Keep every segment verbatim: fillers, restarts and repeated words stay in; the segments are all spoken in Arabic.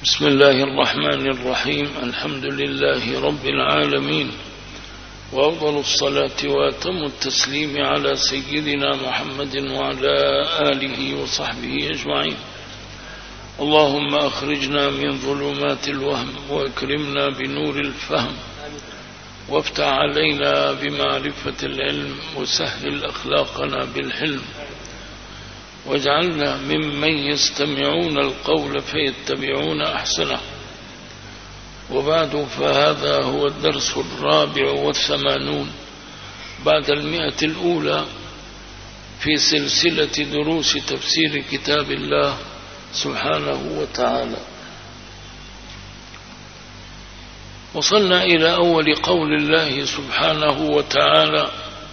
بسم الله الرحمن الرحيم. الحمد لله رب العالمين، وأفضل الصلاة وأتم التسليم على سيدنا محمد وعلى آله وصحبه أجمعين. اللهم أخرجنا من ظلمات الوهم وأكرمنا بنور الفهم، وافتح علينا بمعرفة العلم، وسهل أخلاقنا بالحلم، واجعلنا ممن يستمعون القول فيتبعون أحسنه. وبعد، فهذا هو الدرس الرابع والثمانون بعد المئة الأولى في سلسلة دروس تفسير كتاب الله سبحانه وتعالى. وصلنا إلى أول قول الله سبحانه وتعالى: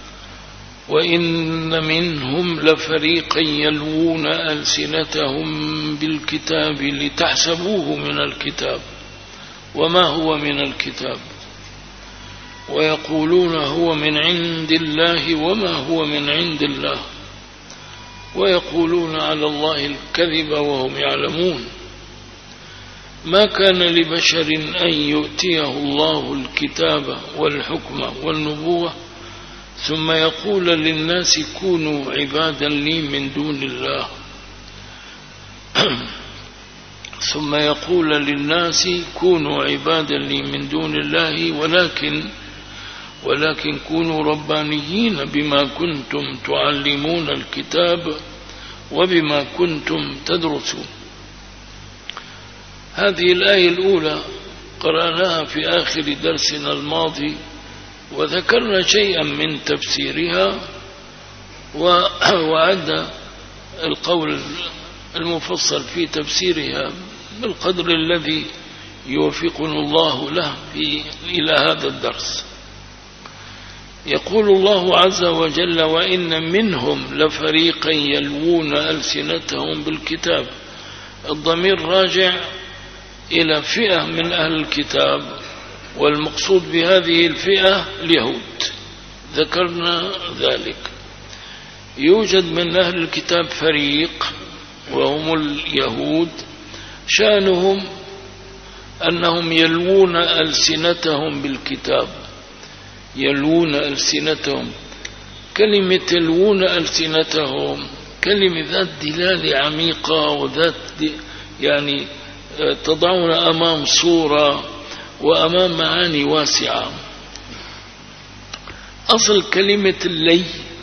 وإن منهم لفريقا يلوون ألسنتهم بالكتاب لتحسبوه من الكتاب وما هو من الكتاب، ويقولون هو من عند الله وما هو من عند الله، ويقولون على الله الكذب وهم يعلمون. ما كان لبشر أن يؤتيه الله الكتاب والحكم والنبوة ثم يقول للناس كونوا عبادا لي من دون الله ثم يقول للناس كونوا عبادا لي من دون الله ولكن ولكن كونوا ربانيين بما كنتم تعلمون الكتاب وبما كنتم تدرسون. هذه الآية الأولى قرأناها في آخر درسنا الماضي، وذكرنا شيئا من تفسيرها، وعد القول المفصل في تفسيرها بالقدر الذي يوفقنا الله له في إلى هذا الدرس. يقول الله عز وجل: وإن منهم لفريقا يلوون ألسنتهم بالكتاب. الضمير راجع إلى فئة من أهل الكتاب، والمقصود بهذه الفئة اليهود، ذكرنا ذلك. يوجد من أهل الكتاب فريق وهم اليهود، شأنهم أنهم يلوون ألسنتهم بالكتاب. يلوون ألسنتهم، كلمة يلوون ألسنتهم كلمة ذات دلالة عميقة، وذات يعني تضعنا أمام صورة وأمام معاني واسعة. أصل كلمة اللي،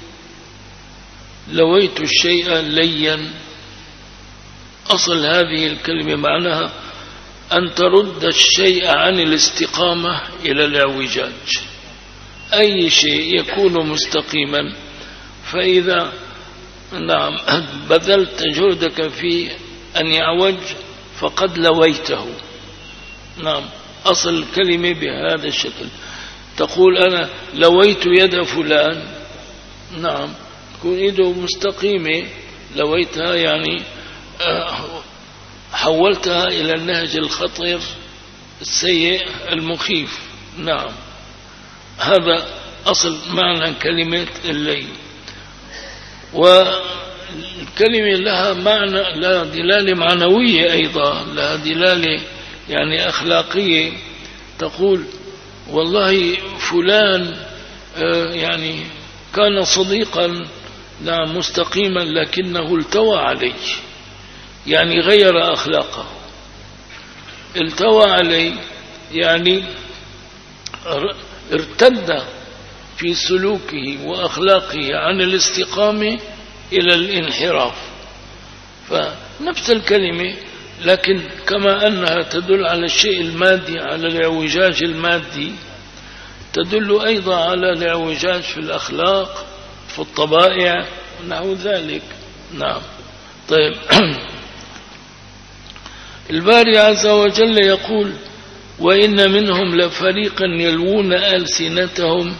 لويت الشيء ليا، أصل هذه الكلمة معناها أن ترد الشيء عن الاستقامة إلى الاعوجاج. أي شيء يكون مستقيما، فإذا نعم بذلت جهدك في أن يعوج فقد لويته. نعم، أصل الكلمة بهذا الشكل. تقول أنا لويت يد فلان، نعم، تكون يده مستقيمة، لويتها يعني حولتها إلى النهج الخطير السيء المخيف. نعم، هذا أصل معنى كلمة اللي. والكلمة لها معنى، لها دلالة معنوية أيضا، لها دلالة يعني أخلاقية. تقول والله فلان يعني كان صديقا نعم مستقيما لكنه التوى علي، يعني غير أخلاقه. التوى علي يعني ارتد في سلوكه وأخلاقه عن الاستقامة إلى الانحراف. فنفس الكلمة، لكن كما أنها تدل على الشيء المادي، على الاعوجاج المادي، تدل أيضا على الاعوجاج في الأخلاق، في الطبائع ونحو ذلك. نعم، طيب. الباري عز وجل يقول: وإن منهم لفريقا يلوون ألسنتهم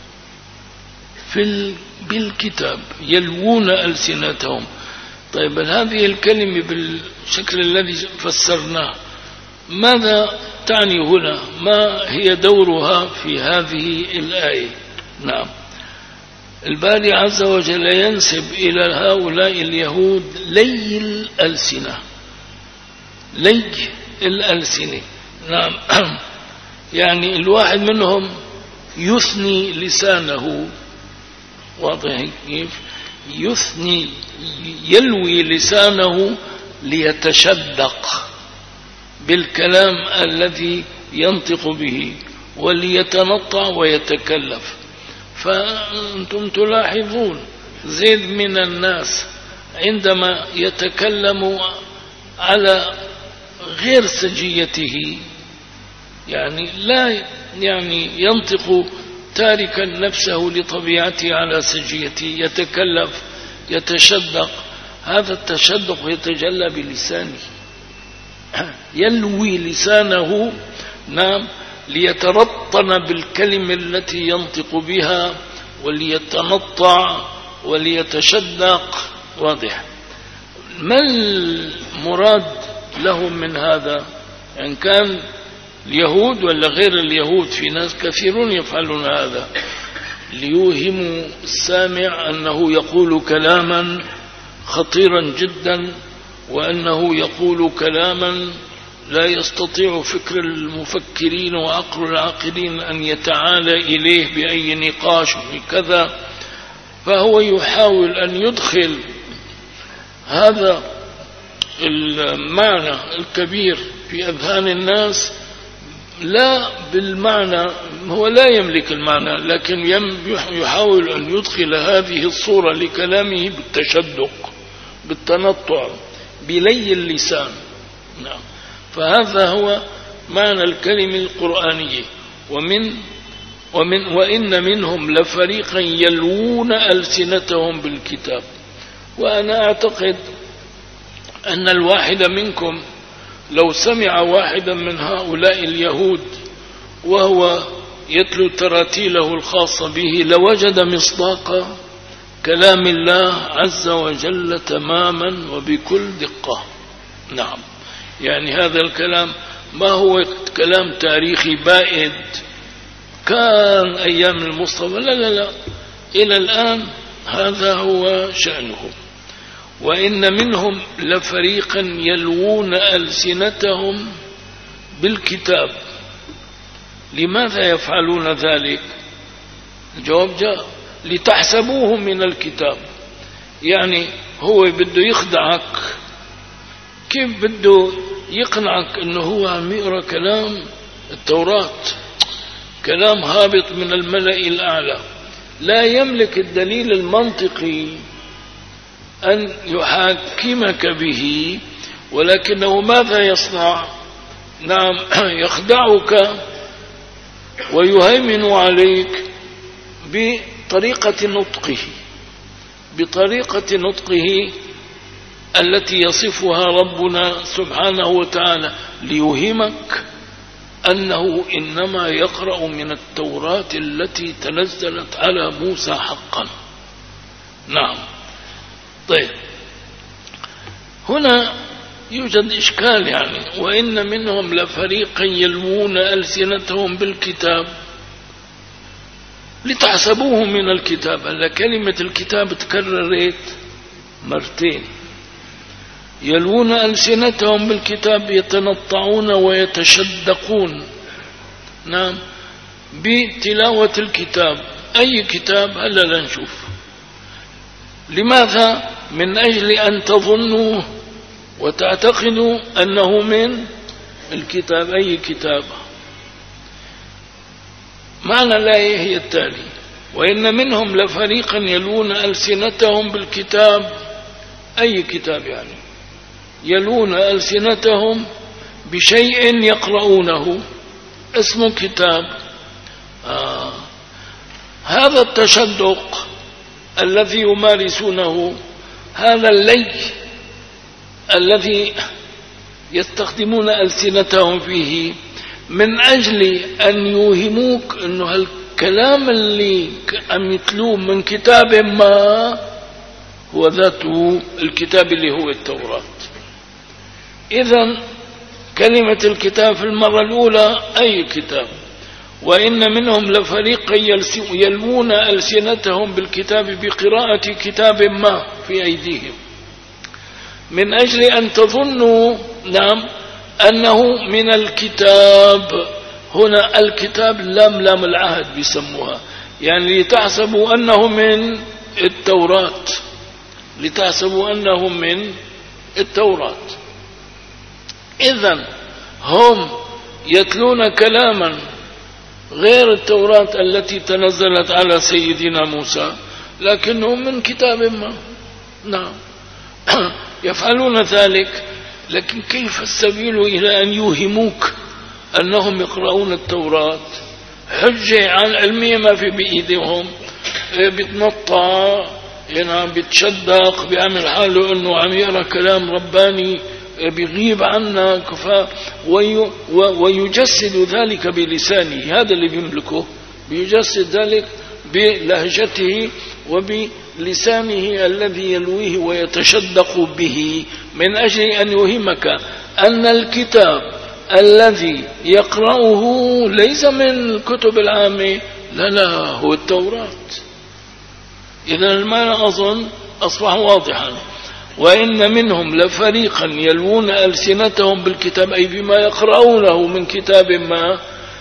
في بالكتاب. يلوون ألسنتهم. طيب، هذه الكلمة بالشكل الذي فسرناه ماذا تعني هنا؟ ما هي دورها في هذه الآية؟ نعم، الباري عز وجل ينسب إلى هؤلاء اليهود لي الألسنة. لي الألسنة. نعم. يعني الواحد منهم يثني لسانه، واضح كيف؟ يثني يلوي لسانه ليتشدق بالكلام الذي ينطق به وليتنطع ويتكلف. فأنتم تلاحظون زيد من الناس عندما يتكلم على غير سجيته، يعني لا يعني ينطق تاركا نفسه لطبيعته على سجيته، يتكلف يتشدق. هذا التشدق يتجلى بلسانه، يلوي لسانه نعم ليترطن بالكلمة التي ينطق بها وليتنطع وليتشدق. واضح؟ ما المراد لهم من هذا؟ إن كان اليهود ولا غير اليهود، في ناس كثيرون يفعلون هذا ليوهموا السامع أنه يقول كلاما خطيرا جدا، وأنه يقول كلاما لا يستطيع فكر المفكرين وعقل العاقلين أن يتعالى إليه بأي نقاش كذا. فهو يحاول أن يدخل هذا المعنى الكبير في أذهان الناس، لا بالمعنى، هو لا يملك المعنى، لكن يحاول أن يدخل هذه الصورة لكلامه بالتشدق بالتنطع بلي اللسان. نعم. فهذا هو معنى الكلمة القرآنية. ومن ومن وإن منهم لفريقا يلوون ألسنتهم بالكتاب. وأنا أعتقد أن الواحد منكم لو سمع واحدا من هؤلاء اليهود وهو يتلو تراتيله الخاصة به لوجد مصداق كلام الله عز وجل تماما وبكل دقة. نعم. يعني هذا الكلام ما هو كلام تاريخي بائد كان أيام المصطفى، لا لا لا، إلى الآن هذا هو شأنه. وإن منهم لفريقا يلوون ألسنتهم بالكتاب. لماذا يفعلون ذلك؟ الجواب جاء: لتحسبوه من الكتاب. يعني هو بده يخدعك. كيف بده يقنعك انه هو عم يقرأ كلام التوراة، كلام هابط من الملأ الأعلى، لا يملك الدليل المنطقي أن يحاكمك به، ولكنه ماذا يصنع؟ نعم، يخدعك ويهيمن عليك بطريقة نطقه بطريقة نطقه التي يصفها ربنا سبحانه وتعالى، ليوهمك أنه إنما يقرأ من التوراة التي تنزلت على موسى حقا. نعم. طيب، هنا يوجد إشكال. يعني وإن منهم لفريقا يلوون ألسنتهم بالكتاب لتحسبوه من الكتاب. هلا كلمة الكتاب تكررت مرتين. يلوون ألسنتهم بالكتاب يتنطعون ويتشدقون. نعم، بتلاوة الكتاب. أي كتاب؟ هلا لا نشوف. لماذا؟ من أجل أن تظنوا وتعتقدوا أنه من الكتاب. أي كتاب؟ معنى الآية هي التالي: وإن منهم لفريقا يلوون ألسنتهم بالكتاب. أي كتاب يعني؟ يلوون ألسنتهم بشيء يقرؤونه اسمه كتاب. آه. هذا التشدق الذي يمارسونه، هذا اللي الذي يستخدمون ألسنتهم فيه من أجل أن يوهموك أنه الكلام اللي عم يتلوه من كتاب ما هو ذاته الكتاب اللي هو التوراة. إذن كلمة الكتاب في المرة الأولى أي كتاب. وإن منهم لفريقا يلوون ألسنتهم بالكتاب بقراءة كتاب ما في أيديهم من أجل أن تظنوا نعم أنه من الكتاب. هنا الكتاب لام لام العهد بيسموها، يعني لتحسبوا أنه من التوراة، لتحسبوا أنه من التوراة. إذن هم يتلون كلاما غير التوراة التي تنزلت على سيدنا موسى، لكنهم من كتاب ما. نعم يفعلون ذلك، لكن كيف السبيل إلى أن يوهموك أنهم يقرؤون التوراة؟ حجة عن علمية ما في بإيديهم، بتنطع يعني بتشدق، بيعمل حاله أنه عم يقرأ كلام رباني بيغيب عنك، وي ويجسد ذلك بلسانه. هذا اللي بيملكه، بيجسد ذلك بلهجته وبلسانه الذي يلويه ويتشدق به، من أجل أن يوهمك أن الكتاب الذي يقرأه ليس من الكتب العامة، لا لا هو التوراة. إذن المعنى أظن أصبح واضحا. وإن منهم لفريقا يلوون ألسنتهم بالكتاب، أي بما يقرؤونه من كتاب ما،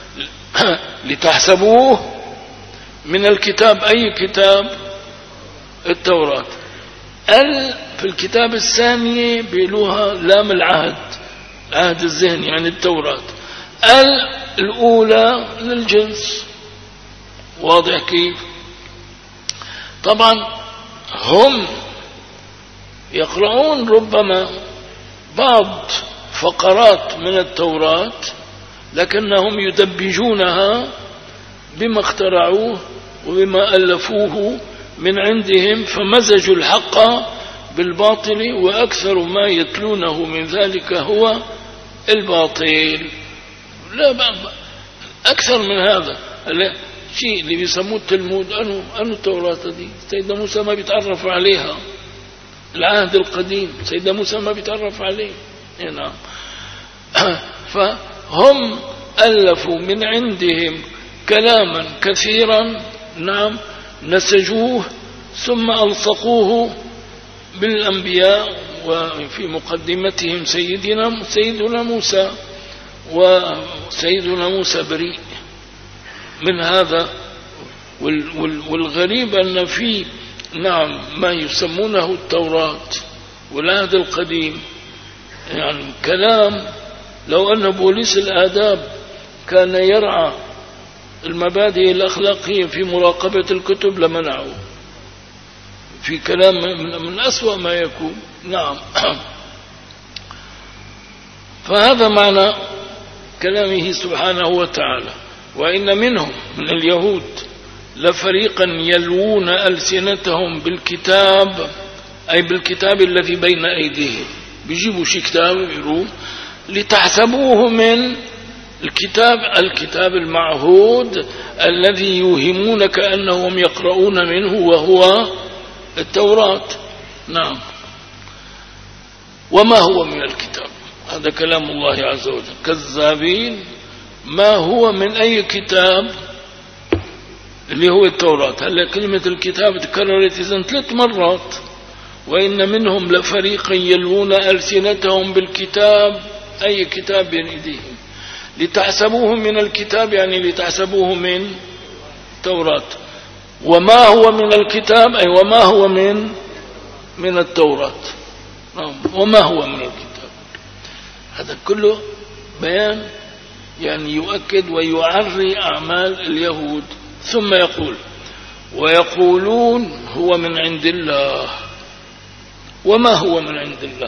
لتحسبوه من الكتاب. أي كتاب؟ التوراة. ال في الكتاب الثانية بيلوها لام العهد، عهد الذهن يعني التوراة. ال الأولى للجنس. واضح كيف؟ طبعا هم يقرؤون ربما بعض فقرات من التوراة، لكنهم يدبجونها بما اخترعوه وبما ألفوه من عندهم، فمزجوا الحق بالباطل، وأكثر ما يتلونه من ذلك هو الباطل. لا أكثر من هذا الشيء اللي بيسموه التلمود، أنه أنه التوراة دي سيدنا موسى ما بيتعرف عليها، العهد القديم سيدنا موسى ما بيتعرف عليه. نعم فهم ألفوا من عندهم كلاما كثيرا، نعم نسجوه ثم ألصقوه بالأنبياء، وفي مقدمتهم سيدنا سيدنا موسى، وسيدنا موسى بريء من هذا. والغريب أن في نعم ما يسمونه التوراة والعهد القديم يعني كلام، لو أن بوليس الآداب كان يرعى المبادئ الأخلاقية في مراقبة الكتب لمنعه، في كلام من أسوأ ما يكون. نعم فهذا معنى كلامه سبحانه وتعالى. وإن منهم من اليهود لفريقا يلوون ألسنتهم بالكتاب، أي بالكتاب الذي بين أيديهم. بيجيبوا شي كتاب يروه لتحسبوه من الكتاب، الكتاب المعهود الذي يوهمونك أنهم يقرؤون منه، وهو التوراة. نعم وما هو من الكتاب؟ هذا كلام الله عز وجل. كذابين. ما هو من أي كتاب؟ اللي هو التوراة. هلا كلمة الكتاب تكررت إذن ثلاث مرات. وإن منهم لفريقا يلوون ألسنتهم بالكتاب، أي كتاب بين أيديهم، لتحسبوه من الكتاب يعني لتحسبوه من التوراة. وما هو من الكتاب أي وما هو من من التوراة. وما هو من الكتاب، هذا كله بيان يعني يؤكد ويعري أعمال اليهود. ثم يقول ويقولون هو من عند الله. وما هو من عند الله؟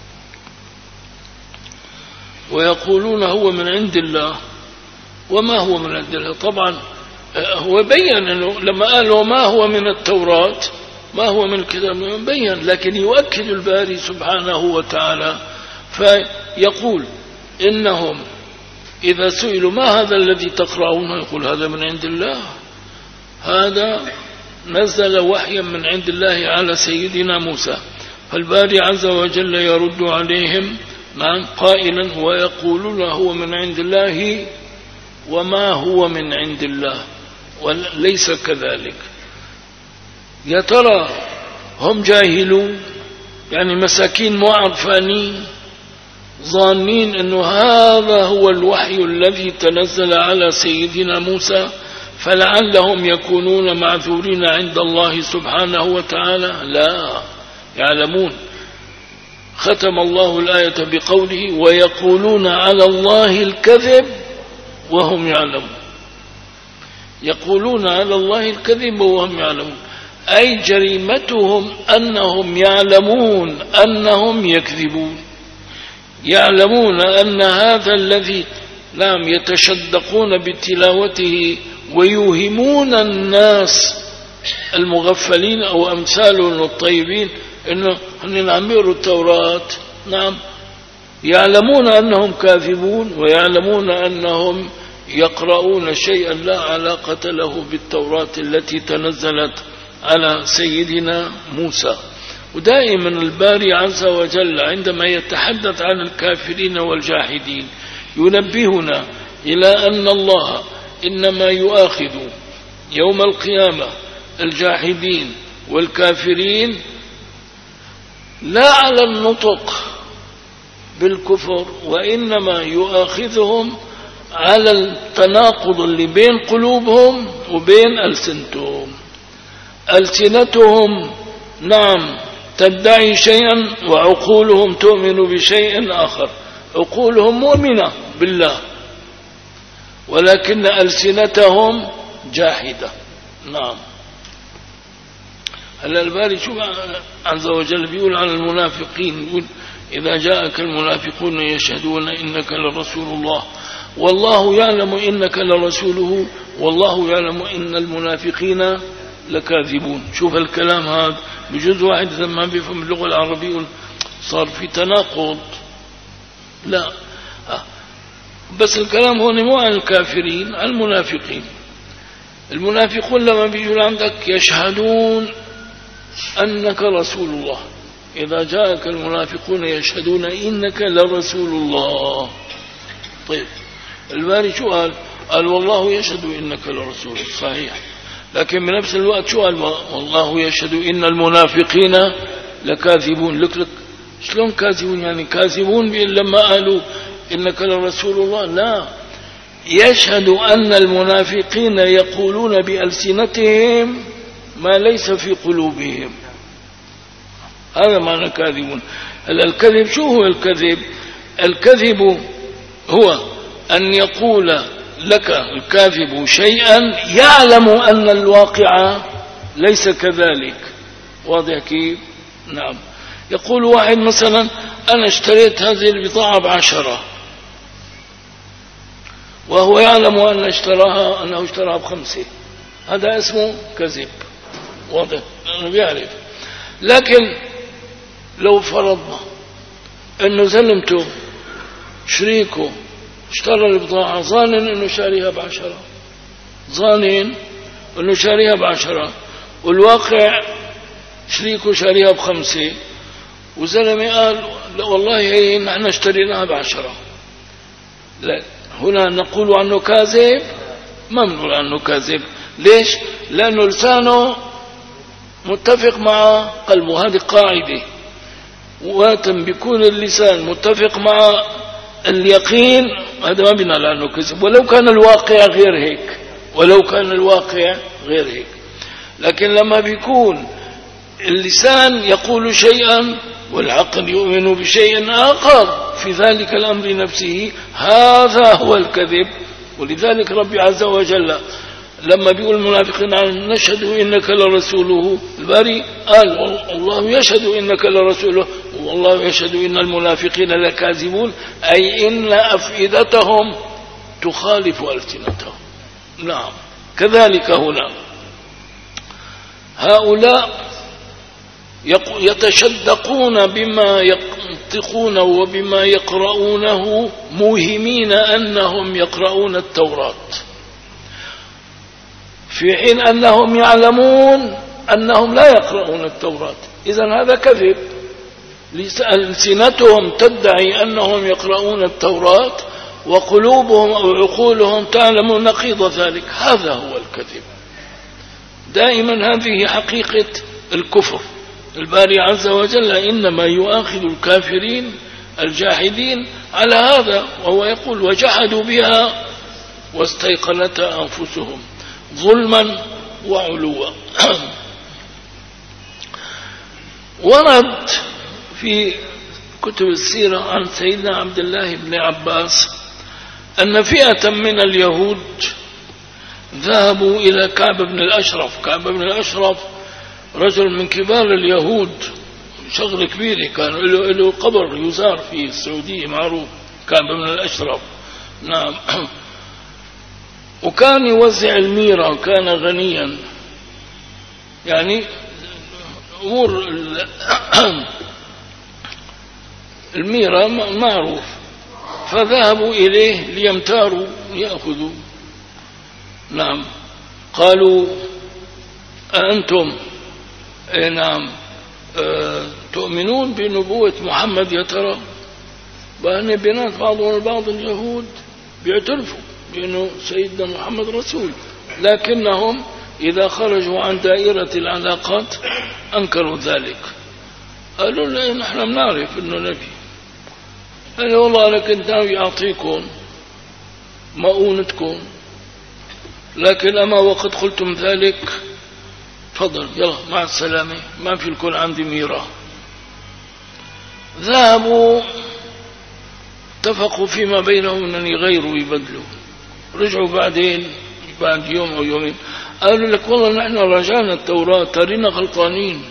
ويقولون هو من عند الله. وما هو من عند الله؟ طبعا هو بيّن أنه لما قال وما هو من التوراة ما هو من الكتاب بيّن، لكن يؤكد الباري سبحانه وتعالى فيقول إنهم إذا سئلوا ما هذا الذي تقرؤونه يقول هذا من عند الله، هذا نزل وحيا من عند الله على سيدنا موسى. فالباري عز وجل يرد عليهم نعم قائلا ويقولون هو من عند الله وما هو من عند الله وليس كذلك. يا ترى هم جاهلون يعني مساكين مو عرفانين ظانين أنه هذا هو الوحي الذي تنزل على سيدنا موسى، فلعلهم يكونون معذورين عند الله سبحانه وتعالى. لا، يعلمون. ختم الله الآية بقوله: ويقولون على الله الكذب وهم يعلمون. يقولون على الله الكذب وهم يعلمون، أي جريمتهم أنهم يعلمون أنهم يكذبون، يعلمون أن هذا الذي نعم يتشدقون بتلاوته ويوهمون الناس المغفلين أو أمثالهم الطيبين إنه نعمر التوراة. نعم، يعلمون أنهم كاذبون، ويعلمون أنهم يقرؤون شيئا لا علاقة له بالتوراة التي تنزلت على سيدنا موسى. ودائما الباري عز وجل عندما يتحدث عن الكافرين والجاحدين ينبهنا إلى أن الله إنما يؤاخذ يوم القيامة الجاحدين والكافرين لا على النطق بالكفر، وإنما يؤاخذهم على التناقض اللي بين قلوبهم وبين ألسنتهم. ألسنتهم نعم تدعي شيئا وعقولهم تؤمن بشيء آخر. عقولهم مؤمنة بالله ولكن ألسنتهم جاحدة. نعم. هلا الباري شو عز وجل بيقول عن المنافقين، يقول: إذا جاءك المنافقون يشهدون إنك لرسول الله والله يعلم إنك لرسوله والله يعلم إن المنافقين لكاذبون. شوف الكلام هذا بجزء واحد لما بيفهم اللغة العربية صار في تناقض. لا، بس الكلام هون مو عن الكافرين، عن المنافقين. المنافقون لما بيجوا عندك يشهدون أنك رسول الله. إذا جاءك المنافقون يشهدون إنك لرسول الله. طيب الباري شو قال؟ قال: والله يشهد إنك لرسول. صحيح، لكن بنفس الوقت شو قال؟ والله يشهد إن المنافقين لكاذبون. لك لك شلون كاذبون؟ يعني كاذبون لما قالوا إنك لرسول الله؟ لا، يشهد أن المنافقين يقولون بألسنتهم ما ليس في قلوبهم. هذا معنى كاذبون. الكذب شو هو الكذب؟ الكذب هو أن يقول لك الكاذب شيئا يعلم أن الواقع ليس كذلك. واضح كيف؟ نعم. يقول واحد مثلا: أنا اشتريت هذه البضاعة بعشرة، وهو يعلم أن اشتراها أنه اشتراها بخمسة. هذا اسمه كذب. واضح؟ أنا بيعرف. لكن لو فرضنا أنه زلمته شريكه اشترى البضاعة ظانن أنه شاريها بعشرة، ظانن أنه شاريها بعشرة، والواقع شريكه شاريها بخمسة، وزلمة قال: لا والله هي نحن اشتريناها بعشرة. لا، هنا نقول عنه كاذب؟ ما بنقول عنه كاذب. ليش؟ لأنه لسانه متفق مع قلبه. هذه قاعدة. واتم بيكون اللسان متفق مع اليقين، هذا ما بنقول عنه كذب، ولو كان الواقع غير هيك، ولو كان الواقع غير هيك. لكن لما بيكون اللسان يقول شيئا والعقل يؤمن بشيء آخر في ذلك الأمر نفسه، هذا هو الكذب. ولذلك ربي عز وجل لما بيقول المنافقين عن نشهد إنك لرسوله، الباري قال: الله يشهد إنك لرسوله والله يشهد إن المنافقين لكاذبون، أي إن أفئدتهم تخالف ألسنتهم. نعم. كذلك هنا هؤلاء يتشدقون بما ينطقون وبما يقرؤونه موهمين أنهم يقرؤون التوراة، في حين أنهم يعلمون أنهم لا يقرؤون التوراة. إذن هذا كذب. ألسنتهم تدعي أنهم يقرؤون التوراة وقلوبهم أو عقولهم تعلم نقيض ذلك. هذا هو الكذب. دائما هذه حقيقة الكفر. الباري عز وجل إنما يؤاخذ الكافرين الجاحدين على هذا، وهو يقول وجحدوا بها واستيقنتها أنفسهم ظلما وعلوا. ورد في كتب السيرة عن سيدنا عبد الله بن عباس أن فئة من اليهود ذهبوا إلى كعب بن الأشرف. كعب بن الأشرف رجل من كبار اليهود، شغل كبير، كان له قبر يزار في السعودية معروف، كعب بن الأشرف. نعم. وكان يوزع الميرة، كان غنيا، يعني أمور الميرة معروف. فذهبوا إليه ليمتاروا يأخذوا. نعم. قالوا أنتم إيه نعم أه تؤمنون بنبوة محمد يا ترى؟ بأن بنات بعضهم البعض اليهود بيعترفوا بأنه سيدنا محمد رسول، لكنهم إذا خرجوا عن دائرة العلاقات أنكروا ذلك. قالوا لا نحن بنعرف أنه نبي. قالوا والله أنا كنت ناوي أعطيكم مؤونتكم، لكن أما وقد قلتم ذلك تفضل يلا مع السلامة، ما في الكل عندي ميرة. ذهبوا اتفقوا فيما بينهم أن يغيروا ويبدلوا. رجعوا بعدين بعد يوم أو يومين قالوا لك والله نحن رجعنا التوراة ترينا غلطانين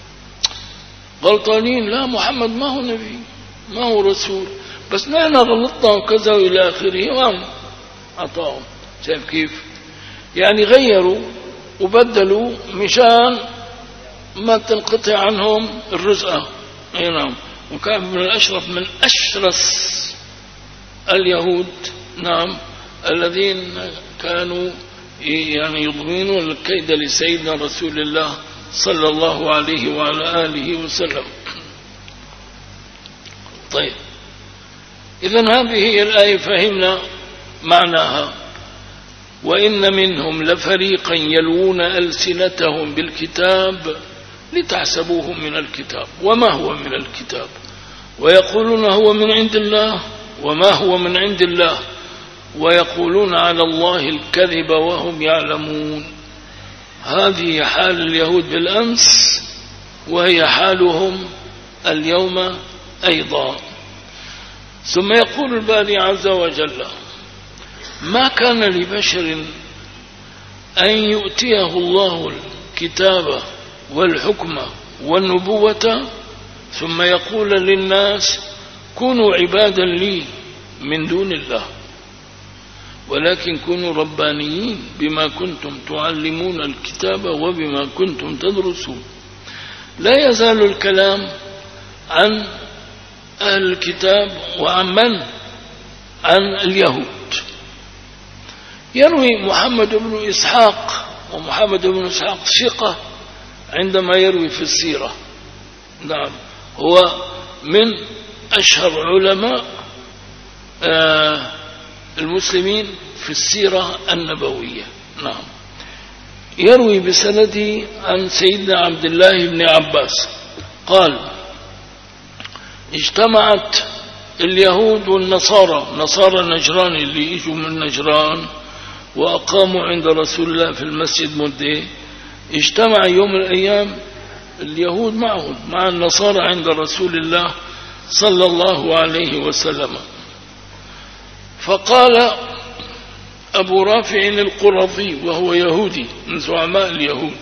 غلطانين لا محمد ما هو نبي ما هو رسول، بس نحن غلطنا وكذا وإلى آخره. وهم أعطاهم. شايف كيف؟ يعني غيروا وبدلوا مشان ما تنقطع عنهم الرزقة. اي نعم. وكعب بن الأشرف من أشرس اليهود، نعم، الذين كانوا يعني يضمنون الكيد لسيدنا رسول الله صلى الله عليه وعلى آله وسلم. طيب، إذن هذه هي الآية فهمنا معناها. وإن منهم لفريقا يلوون ألسنتهم بالكتاب لتحسبوه من الكتاب وما هو من الكتاب ويقولون هو من عند الله وما هو من عند الله ويقولون على الله الكذب وهم يعلمون. هذه حال اليهود بالأمس وهي حالهم اليوم أيضا. ثم يقول الباري عز وجل: ما كان لبشر أن يؤتيه الله الكتاب والحكم والنبوة ثم يقول للناس كونوا عبادا لي من دون الله ولكن كونوا ربانيين بما كنتم تعلمون الكتاب وبما كنتم تدرسون. لا يزال الكلام عن أهل الكتاب وعن من؟ عن اليهود. يروي محمد بن إسحاق، ومحمد بن إسحاق ثقة عندما يروي في السيرة، نعم، هو من أشهر علماء آه المسلمين في السيرة النبوية، نعم. يروي بسنده عن سيدنا عبد الله بن عباس قال: اجتمعت اليهود والنصارى، نصارى نجران اللي يجوا من نجران وأقاموا عند رسول الله في المسجد مدة، اجتمع يوم من الأيام اليهود معهم مع النصارى عند رسول الله صلى الله عليه وسلم. فقال أبو رافع القرظي وهو يهودي من زعماء اليهود،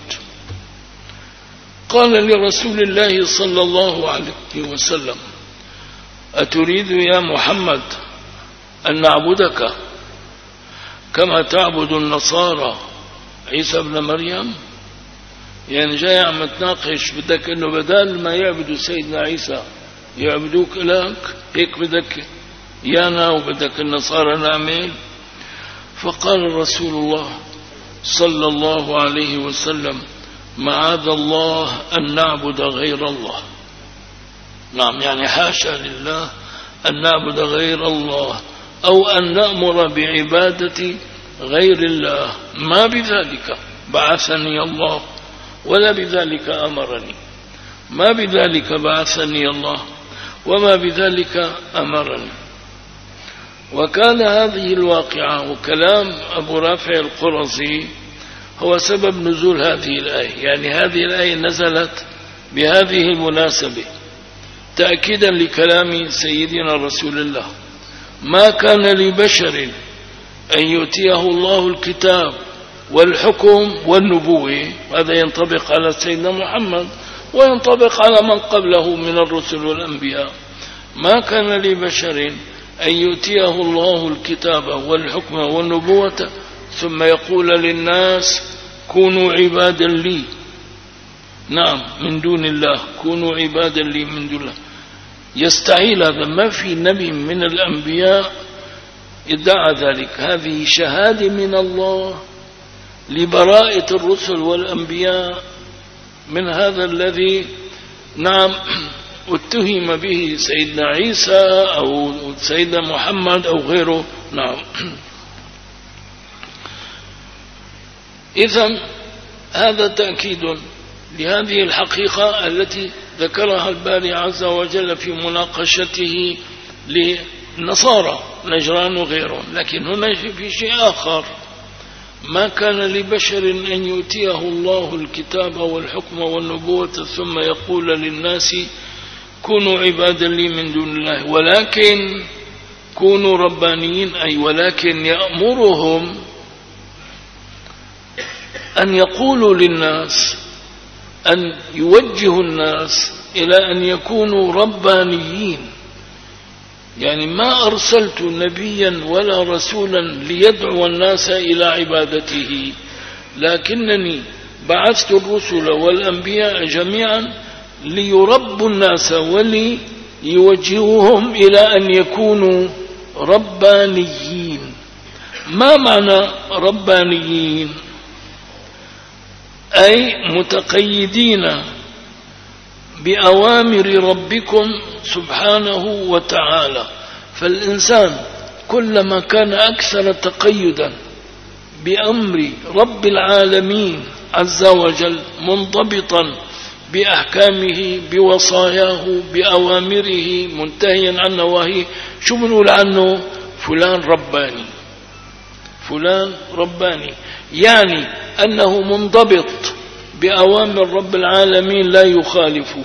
قال لرسول الله صلى الله عليه وسلم: أتريد يا محمد أن نعبدك كما تعبد النصارى عيسى ابن مريم؟ يعني جاي عم تناقش، بدك انه بدل ما يعبدوا سيدنا عيسى يعبدوك لك، هيك بدك يانا وبدك النصارى نعمل؟ فقال رسول الله صلى الله عليه وسلم: معاذ الله أن نعبد غير الله. نعم، يعني حاشا لله أن نعبد غير الله أو أن نأمر بعبادة غير الله، ما بذلك بعثني الله ولا بذلك أمرني، ما بذلك بعثني الله وما بذلك أمرني. وكان هذه الواقعة وكلام أبو رافع القرظي هو سبب نزول هذه الآية، يعني هذه الآية نزلت بهذه المناسبة تأكيدا لكلام سيدنا رسول الله: ما كان لبشر أن يؤتيه الله الكتاب والحكم والنبوة. هذا ينطبق على سيدنا محمد وينطبق على من قبله من الرسل والأنبياء. ما كان لبشر أن يؤتيه الله الكتاب والحكم والنبوة ثم يقول للناس كونوا عبادا لي، نعم، من دون الله، كونوا عبادا لي من دون الله. يستحيل هذا، ما في نبي من الأنبياء ادعى ذلك. هذه شهادة من الله لبراءة الرسل والأنبياء من هذا الذي نعم اتهم به سيدنا عيسى أو سيدنا محمد أو غيره. نعم. إذن هذا تأكيد لهذه الحقيقة التي ذكرها الباري عز وجل في مناقشته للنصارى نجران وغيرهم. لكن هنا في شيء آخر: ما كان لبشر أن يؤتيه الله الكتاب والحكم والنبوة ثم يقول للناس كونوا عبادا لي من دون الله ولكن كونوا ربانيين، أي ولكن يأمرهم أن يقولوا للناس، أن يوجهوا الناس إلى أن يكونوا ربانيين. يعني ما أرسلت نبيا ولا رسولا ليدعو الناس إلى عبادته، لكنني بعثت الرسل والأنبياء جميعا ليربوا الناس وليوجهوهم إلى أن يكونوا ربانيين. ما معنى ربانيين؟ أي متقيدين بأوامر ربكم سبحانه وتعالى. فالإنسان كلما كان أكثر تقيدا بأمر رب العالمين عز وجل، منضبطا بأحكامه بوصاياه بأوامره منتهيا عن نواهيه، شو بنقول عنه؟ فلان رباني، فلان رباني، يعني أنه منضبط بأوامر رب العالمين لا يخالفه.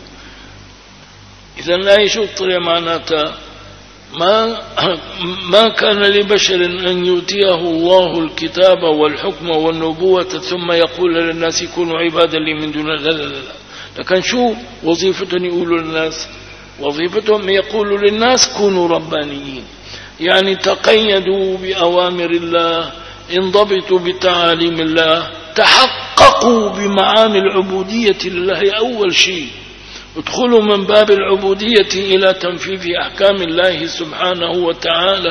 إذن لا يشطر معناتها ما, ما كان لبشر أن يؤتيه الله الكتاب والحكم والنبوة ثم يقول للناس كونوا عبادا لي من دون الله. لا لا لا. لكن شو وظيفتهم؟ يقولوا للناس، وظيفتهم يقولوا للناس كونوا ربانيين، يعني تقيدوا بأوامر الله، انضبطوا بتعاليم الله، تحققوا بمعاني العبودية لله. أول شيء ادخلوا من باب العبودية إلى تنفيذ أحكام الله سبحانه وتعالى.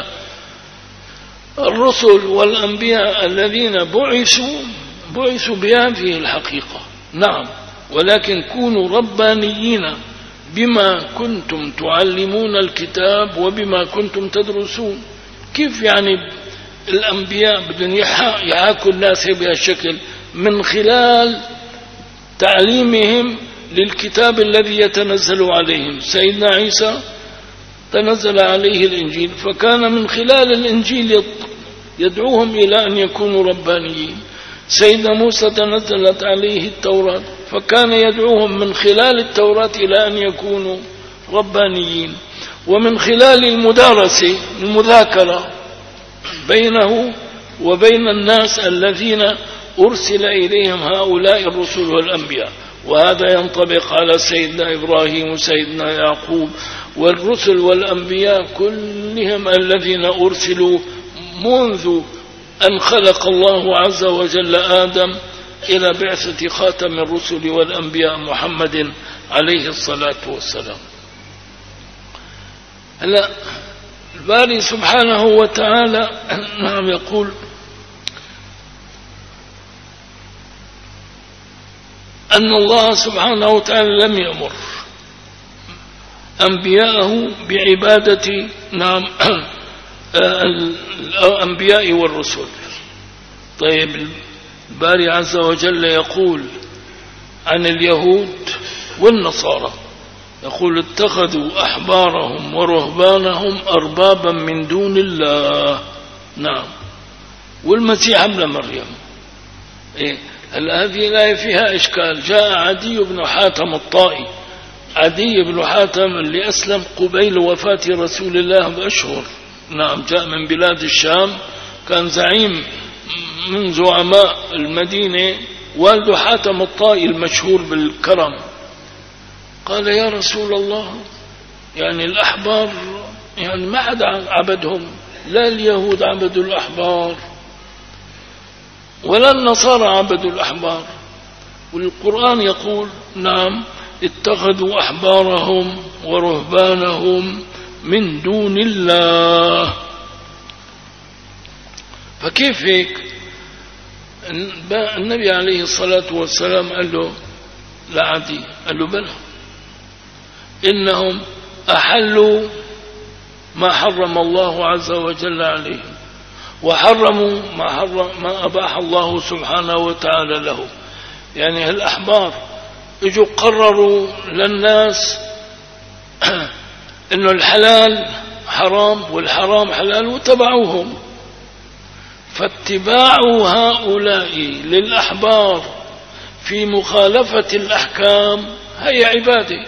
الرسل والأنبياء الذين بعثوا بعثوا بهذه الحقيقة، نعم، ولكن كونوا ربانيين بما كنتم تعلمون الكتاب وبما كنتم تدرسون. كيف يعني الأنبياء بدهم يحاكوا الناس بهالشكل؟ من خلال تعليمهم للكتاب الذي يتنزل عليهم. سيدنا عيسى تنزل عليه الإنجيل، فكان من خلال الإنجيل يدعوهم إلى أن يكونوا ربانيين. سيدنا موسى تنزلت عليه التوراة، فكان يدعوهم من خلال التوراة إلى أن يكونوا ربانيين. ومن خلال المدارسة المذاكرة بينه وبين الناس الذين أرسل إليهم هؤلاء الرسل والأنبياء. وهذا ينطبق على سيدنا إبراهيم وسيدنا يعقوب والرسل والأنبياء كلهم الذين أرسلوا منذ أن خلق الله عز وجل آدم إلى بعثة خاتم الرسل والأنبياء محمد عليه الصلاة والسلام. هلا الباري سبحانه وتعالى نعم يقول: أن الله سبحانه وتعالى لم يأمر أنبياءه بعبادة نعم الأنبياء والرسل. طيب الباري عز وجل يقول عن اليهود والنصارى: يقول اتخذوا أحبارهم ورهبانهم أربابا من دون الله. نعم. والمسيح ابن مريم. إيه؟ هذه الآية فيها إشكال. جاء عدي بن حاتم الطائي، عدي بن حاتم اللي أسلم قبيل وفاة رسول الله بأشهر. نعم. جاء من بلاد الشام، كان زعيم من زعماء المدينة، والد حاتم الطائي المشهور بالكرم. قال يا رسول الله، يعني الأحبار يعني ما حد عبدهم، لا اليهود عبدوا الأحبار ولا النصارى عبدوا الأحبار، والقرآن يقول نعم اتخذوا أحبارهم ورهبانهم من دون الله. فكيف هيك؟ النبي عليه الصلاة والسلام قال له لعدي، قال له بلى، إنهم أحلوا ما حرم الله عز وجل عليهم، وحرموا ما, حرم ما أباح الله سبحانه وتعالى له. يعني الأحبار اجوا قرروا للناس إنه الحلال حرام والحرام حلال وتبعوهم. فاتباع هؤلاء للأحبار في مخالفة الأحكام هي عبادة.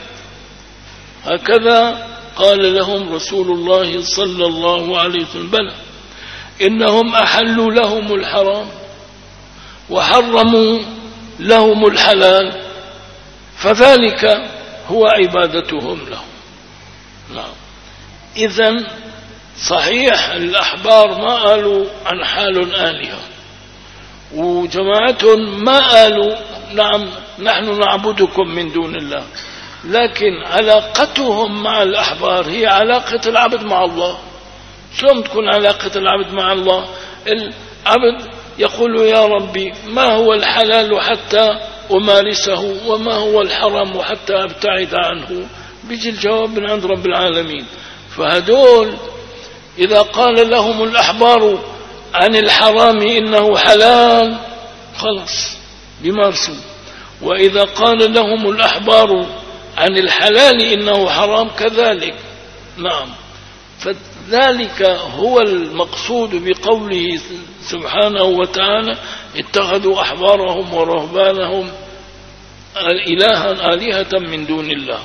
هكذا قال لهم رسول الله صلى الله عليه وسلم بلى، إنهم أحلوا لهم الحرام وحرموا لهم الحلال، فذلك هو عبادتهم لهم. نعم. إذن صحيح الأحبار ما قالوا عن حال آلهة، وجماعتهم ما قالوا نعم نحن نعبدكم من دون الله، لكن علاقتهم مع الأحبار هي علاقة العبد مع الله. شلون تكون علاقة العبد مع الله؟ العبد يقول يا ربي ما هو الحلال حتى أمارسه، وما هو الحرام حتى أبتعد عنه؟ بيجي الجواب من عند رب العالمين. فهدول إذا قال لهم الأحبار عن الحرام إنه حلال خلص بيمارسوا، وإذا قال لهم الأحبار عن الحلال إنه حرام كذلك. نعم. فذلك هو المقصود بقوله سبحانه وتعالى اتخذوا أحبارهم ورهبانهم إلها آلهة من دون الله.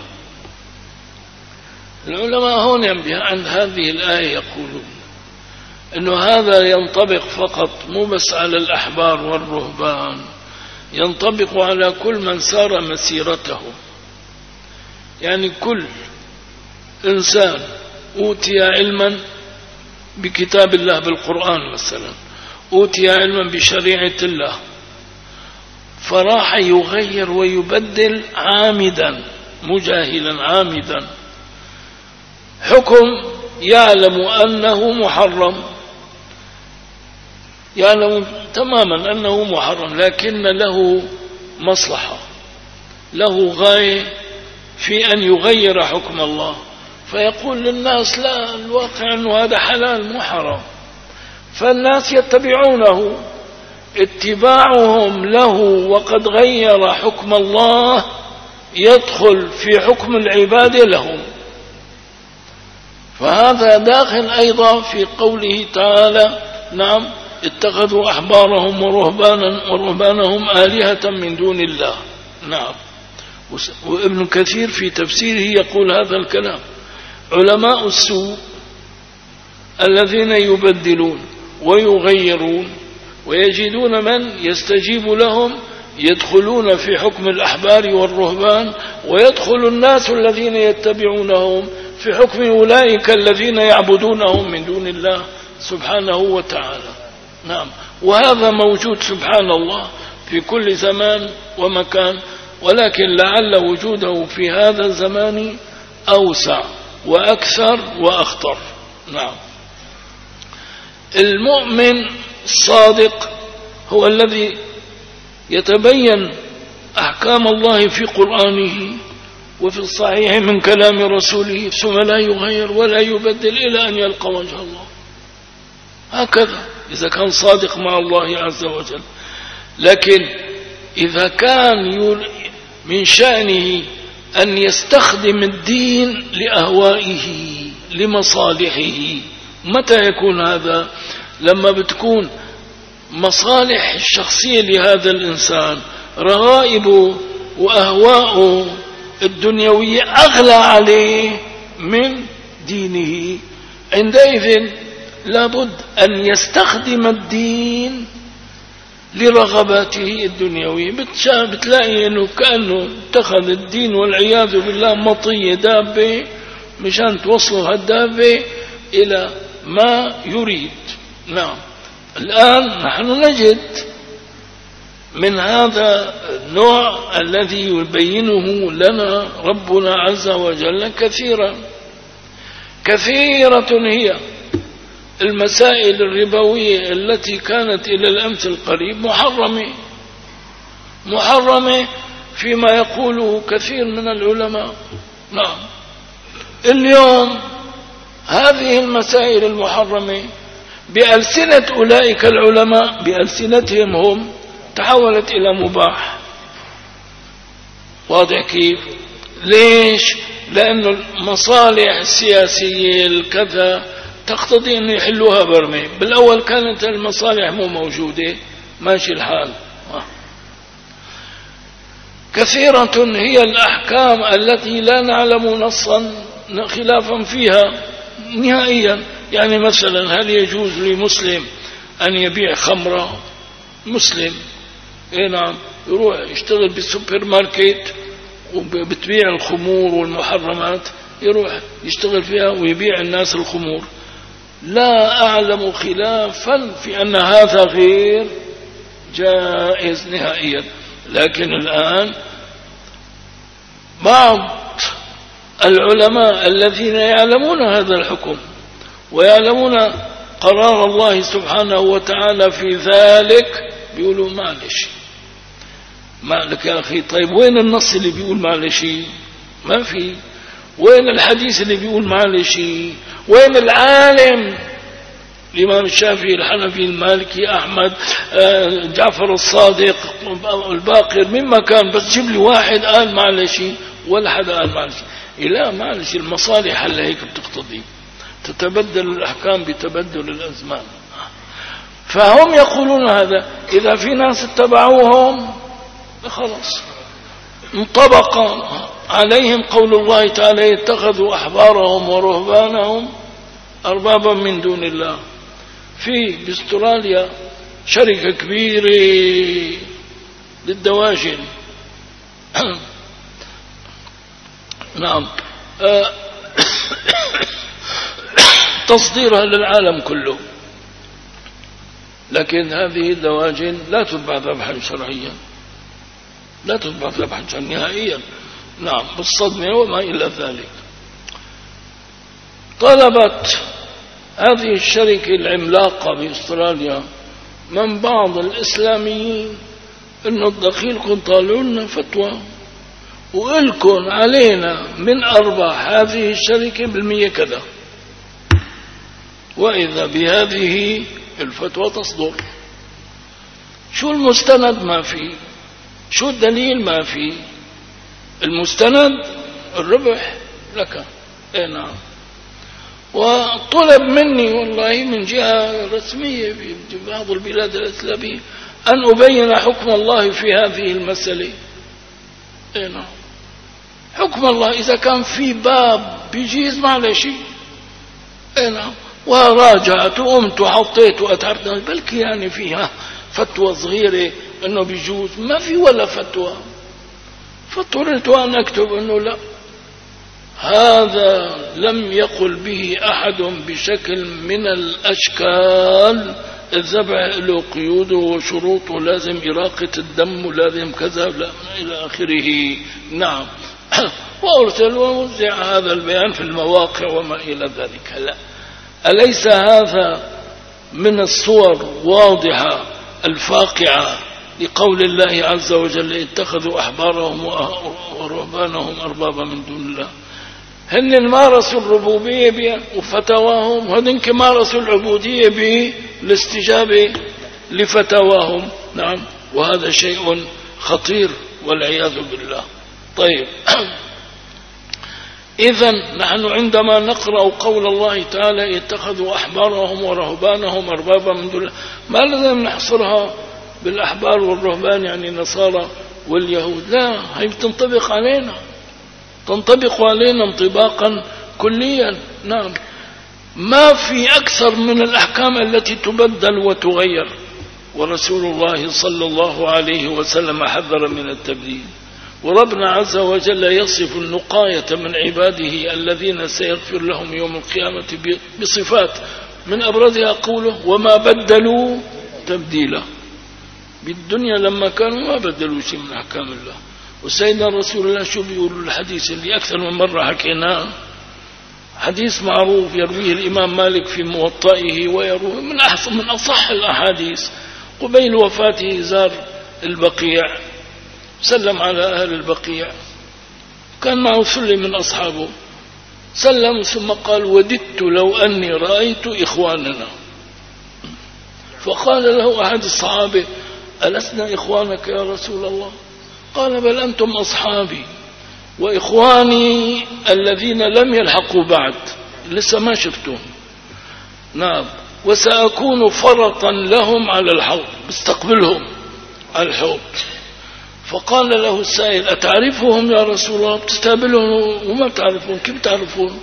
العلماء هون عند هذه الآية يقولون أنه هذا ينطبق فقط مو بس على الأحبار والرهبان، ينطبق على كل من سار مسيرته. يعني كل إنسان أوتي علما بكتاب الله بالقرآن مثلا، أوتي علما بشريعة الله، فراح يغير ويبدل عامدا مجاهلا عامدا حكم يعلم أنه محرم، يعلم تماما أنه محرم، لكن له مصلحة، له غاية في أن يغير حكم الله، فيقول للناس لا، الواقع أنه هذا حلال مو حرام، فالناس يتبعونه. اتباعهم له وقد غير حكم الله يدخل في حكم العبادة لهم. فهذا داخل أيضا في قوله تعالى نعم اتخذوا أحبارهم ورهبانهم آلهة من دون الله. نعم. وابن كثير في تفسيره يقول هذا الكلام. علماء السوء الذين يبدلون ويغيرون ويجدون من يستجيب لهم يدخلون في حكم الأحبار والرهبان، ويدخل الناس الذين يتبعونهم في حكم أولئك الذين يعبدونهم من دون الله سبحانه وتعالى. نعم. وهذا موجود سبحان الله في كل زمان ومكان، ولكن لعل وجوده في هذا الزمان أوسع وأكثر وأخطر. نعم. المؤمن الصادق هو الذي يتبين أحكام الله في قرآنه وفي الصحيح من كلام رسوله، ثم لا يغير ولا يبدل إلى أن يلقى وجه الله. هكذا إذا كان صادق مع الله عز وجل. لكن إذا كان من شأنه أن يستخدم الدين لأهوائه لمصالحه. متى يكون هذا؟ لما بتكون مصالح الشخصية لهذا الإنسان، رغائبه وأهواءه الدنيوية أغلى عليه من دينه. عندئذ لابد أن يستخدم الدين لرغباته الدنيوية. بتلاقي أنه كأنه اتخذ الدين والعياذ بالله مطية دابة مشان توصلوا هالدابة إلى ما يريد. نعم، الآن نحن نجد من هذا النوع الذي يبينه لنا ربنا عز وجل كثيرا كثيرة هي المسائل الربوية التي كانت إلى الأمس القريب محرمة محرمة فيما يقوله كثير من العلماء. نعم، اليوم هذه المسائل المحرمة بألسنة أولئك العلماء بألسنتهم هم تحولت إلى مباح. واضح كيف؟ ليش؟ لأن المصالح السياسية الكذا تقتضي أن يحلوها برمي. بالأول كانت المصالح مو موجودة، ماشي الحال. كثيرة هي الأحكام التي لا نعلم نصا خلافا فيها نهائيا. يعني مثلا هل يجوز لمسلم أن يبيع خمرة؟ مسلم اي نعم يروح يشتغل بالسوبر ماركت وبتبيع الخمور والمحرمات، يروح يشتغل فيها ويبيع الناس الخمور. لا أعلم خلافا في أن هذا غير جائز نهائيا. لكن الآن بعض العلماء الذين يعلمون هذا الحكم ويعلمون قرار الله سبحانه وتعالى في ذلك بيقولوا معلش مالك يا أخي. طيب وين النص اللي بيقول معلش؟ ما في. وين الحديث اللي بيقول معلش؟ وين العالم؟ الإمام الشافعي، الحنفي، المالكي، أحمد، جعفر الصادق، الباقر، مما كان، بس جيب لي واحد قال معلش ولا حدا قال معلش. لا معلش، المصالح اللي هيك بتقتضي، تتبدل الأحكام بتبدل الأزمان. فهم يقولون هذا. إذا في ناس اتبعوهم خلاص انطبق عليهم قول الله تعالى اتخذوا أحبارهم ورهبانهم أربابا من دون الله. في باستراليا شركة كبيرة للدواجن نعم تصديرها للعالم كله، لكن هذه الدواجن لا تذبح ذبحا شرعيا، لا تذبح ذبحا شرعيا نهائيا. نعم، بالصدمة وما إلى ذلك. طلبت هذه الشركة العملاقة بأستراليا من بعض الإسلاميين إنه الدخيلكم طالعوا لنا فتوى وإلكم علينا من أرباح هذه الشركة بالمية كذا، وإذا بهذه الفتوى تصدر. شو المستند؟ ما في. شو الدليل؟ ما في. المستند الربح لك. اي نعم. وطلب مني والله من جهة رسمية في بعض البلاد الإسلامية أن أبين حكم الله في هذه المسألة. اي نعم، حكم الله إذا كان في باب بيجيز معلش. اي نعم. وراجعت وقمت وحطيت وأتعبت بلكي يعني فيها فتوى صغيرة أنه بيجوز. ما في ولا فتوى. فاضطررت أن أكتب أنه لا، هذا لم يقل به أحد بشكل من الأشكال. الذبح له قيوده وشروطه، لازم إراقة الدم ولازم كذا لا إلى آخره. نعم. وأرسل ووزع هذا البيان في المواقع وما إلى ذلك. لا، أليس هذا من الصور واضحة الفاقعة لقول الله عز وجل اتخذوا أحبارهم ورهبانهم أربابا من دون الله؟ هن مارسوا الربوبية وفتواهم، وهن مارسوا العبودية بالاستجابة لفتواهم. نعم، وهذا شيء خطير والعياذ بالله. طيب، إذن نحن عندما نقرأ قول الله تعالى اتخذوا أحبارهم ورهبانهم أربابا من دون الله، ما لازم نحصرها بالأحبار والرهبان يعني النصارى واليهود، لا، هي تنطبق علينا، تنطبق علينا انطباقا كليا. نعم، ما في أكثر من الأحكام التي تبدل وتغير، ورسول الله صلى الله عليه وسلم حذر من التبديل. وربنا عز وجل يصف النقاية من عباده الذين سيغفر لهم يوم القيامة بصفات من أبرزها قوله وما بدلوا تبديلا. بالدنيا لما كانوا ما بدلوا شيء من أحكام الله. وسيدنا رسول الله شو بيقول الحديث اللي أكثر من مرة حكيناه، حديث معروف يرويه الإمام مالك في موطئه ويروه من أحسن من أصح الأحاديث. قبيل وفاته زار البقيع، سلم على أهل البقيع، كان معه سلة من أصحابه، سلم ثم قال وددت لو أني رأيت إخواننا. فقال له أحد الصحابة ألسنا إخوانك يا رسول الله؟ قال بل أنتم أصحابي وإخواني الذين لم يلحقوا بعد، لسه ما شفتهم. نعم، وسأكون فرطا لهم على الحوض، بستقبلهم على الحوض. فقال له السائل أتعرفهم يا رسول الله؟ بتستقبلهم وما تعرفون، كيف تعرفون؟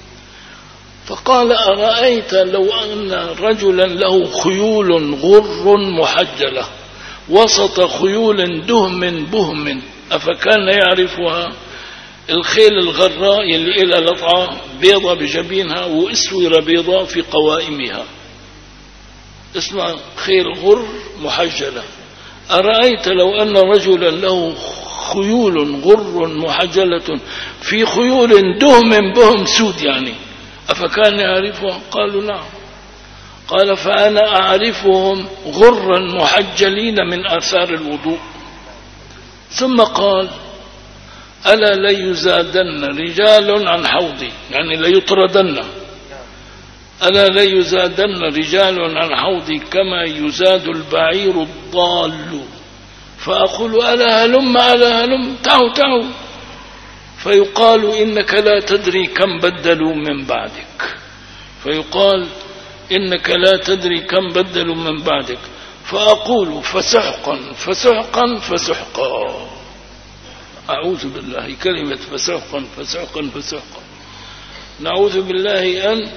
فقال أرأيت لو أن رجلا له خيول غر محجلة وسط خيول دهم بهم أفكان يعرفها؟ الخيل الغراء اللي إلى لطعة بيضة بجبينها وإسورة بيضاء في قوائمها، اسمها خيل غر محجلة. أرأيت لو أن رجلا له خيول غر محجلة في خيول دهم بهم سود يعني أفكان يعرفها؟ قالوا نعم. قال فأنا أعرفهم غرا محجلين من آثار الوضوء. ثم قال ألا ليزادن رجال عن حوضي، يعني ليطردن، ألا ليزادن رجال عن حوضي كما يزاد البعير الضال. فأقول ألا هلم ألا هلم تعوا تعوا، فيقال إنك لا تدري كم بدلوا من بعدك، فيقال إنك لا تدري كم بدلوا من بعدك. فأقول فسحقا فسحقا فسحقا، أعوذ بالله، كلمة فسحقا فسحقا فسحقا، نعوذ بالله أن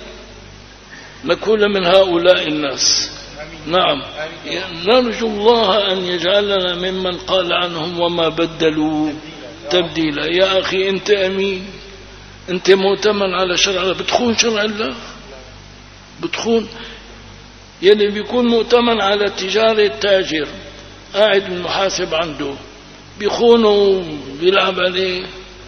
نكون من هؤلاء الناس. نعم، نرجو الله أن يجعلنا ممن قال عنهم وما بدلوا تبديلا. يا أخي أنت أمين، أنت مؤتمن على شرع الله، بتخون شرع الله، بتخون. يلي بيكون مؤتمن على تجارة تاجر قاعد المحاسب عنده بيخونه بيلعب عليه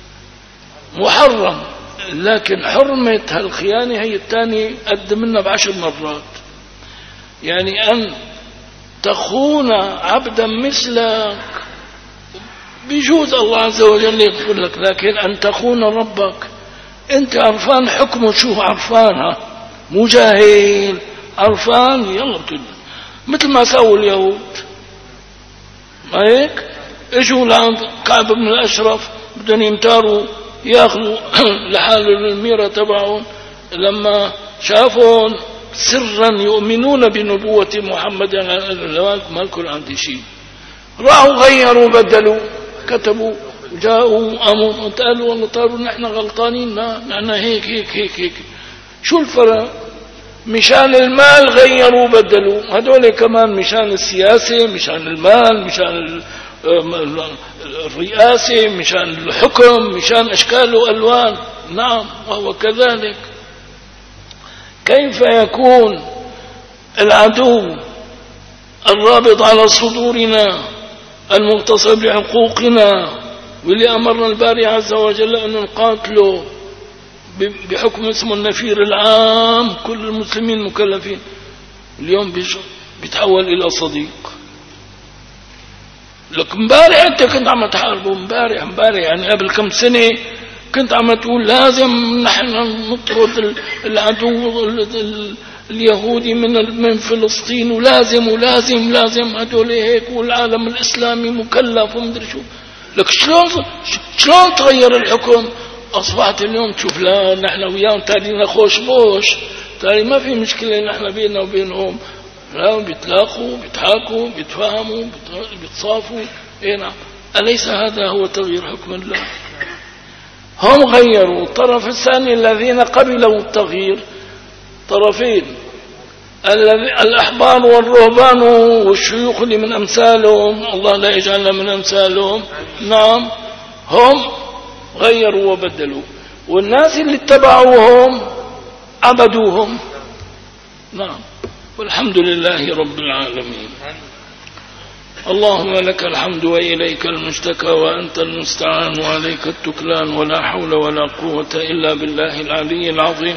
محرم، لكن حرمة هالخيانة هي الثانية قد منا بعشر مرات. يعني أن تخون عبدا مثلك بيجوز الله عز وجل يغفر لك، لكن أن تخون ربك أنت عرفان حكمه، شو عرفانها، مو جاهل، عرفان، يلا بتقول مثل ما سووا اليهود. ما هيك؟ اجوا لعند كعب بن الأشرف بدهم يمتاروا ياخذوا لحالهم الميرة تبعهم، لما شافون سرا يؤمنون بنبوة محمد ما لكم عندي شيء، راحوا غيروا بدلوا كتبوا جاءوا أمون قالوا والله طاروا نحن غلطانين، نحن هيك هيك هيك هيك. شو الفرق؟ مشان المال غيروا بدلوا، هذول كمان مشان السياسة، مشان المال، مشان الرئاسة، مشان الحكم، مشان أشكال وألوان. نعم، وهو كذلك. كيف يكون العدو الرابط على صدورنا المغتصب لحقوقنا واللي أمرنا الباري عز وجل أن نقاتله بحكم اسمه النفير العام كل المسلمين مكلفين، اليوم بيتحول إلى صديق لك؟ مبارح أنت كنت عم تحاربه، مبارح مبارح يعني قبل كم سنة كنت عم تقول لازم نحن نطرد العدو اليهودي من من فلسطين، ولازم ولازم لازم هدول هيك، والعالم الإسلامي مكلف ومدري شو. لك شلون شلون تغير الحكم أصبحت اليوم تشوف لا نحن وياهم تالينا خوش بوش، تالي ما في مشكلة نحن بيننا وبينهم، لا بيتلاقوا بيتحاكوا بيتفاهموا بيتصافوا. إيه نعم، أليس هذا هو تغيير حكم الله؟ هم غيروا. الطرف الثاني الذين قبلوا التغيير طرفين، الأحبار والرهبان والشيوخ اللي من أمثالهم، الله لا يجعلنا من أمثالهم، نعم هم غيروا وبدلوا، والناس اللي اتبعوهم عبدوهم. نعم، والحمد لله رب العالمين. اللهم لك الحمد وإليك المشتكى وأنت المستعان وعليك التكلان، ولا حول ولا قوة إلا بالله العلي العظيم.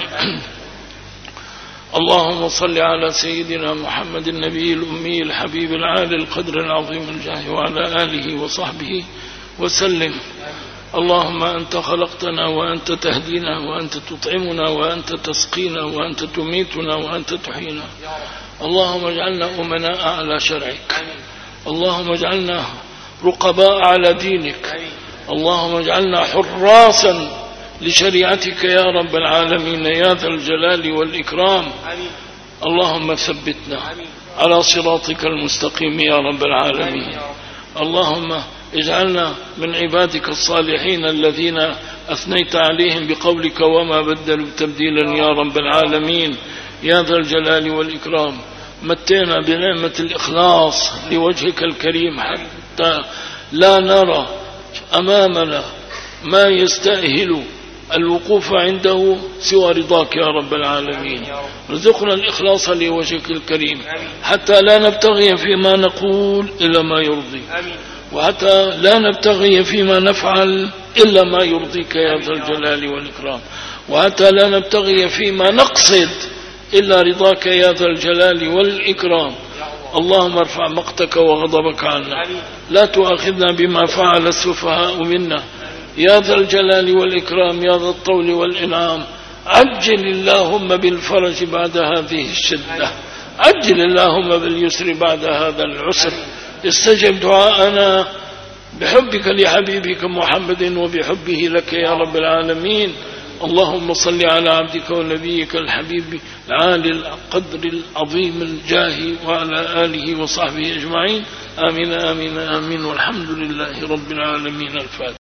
اللهم صل على سيدنا محمد النبي الأمي الحبيب العالي القدر العظيم الجاه وعلى آله وصحبه وسلم. اللهم أنت خلقتنا وأنت تهدينا وأنت تطعمنا وأنت تسقينا وأنت تميتنا وأنت تحيينا. اللهم اجعلنا أمناء على شرعك، اللهم اجعلنا رقباء على دينك، اللهم اجعلنا حراسا لشريعتك يا رب العالمين يا ذا الجلال والإكرام. اللهم ثبتنا على صراطك المستقيم يا رب العالمين. اللهم اجعلنا من عبادك الصالحين الذين أثنيت عليهم بقولك وما بدلوا تبديلا يا رب العالمين يا ذا الجلال والإكرام. متنا بنعمة الإخلاص لوجهك الكريم حتى لا نرى أمامنا ما يستأهل الوقوف عنده سوى رضاك يا رب العالمين. رزقنا الإخلاص لوجهك الكريم حتى لا نبتغي فيما نقول إلا ما يرضي، وحتى لا نبتغي فيما نفعل إلا ما يرضيك يا ذا الجلال والإكرام، وحتى لا نبتغي فيما نقصد إلا رضاك يا ذا الجلال والإكرام. اللهم ارفع مقتك وغضبك عنا، لا تؤاخذنا بما فعل السفهاء منا يا ذا الجلال والإكرام يا ذا الطول والإنعام. عجل اللهم بالفرج بعد هذه الشدة، عجل اللهم باليسر بعد هذا العسر. استجب دعاءنا بحبك لحبيبك محمد وبحبه لك يا رب العالمين. اللهم صل على عبدك ونبيك الحبيب العالي القدر العظيم الجاه وعلى آله وصحبه أجمعين. آمين آمين آمين، والحمد لله رب العالمين. الفاتحة.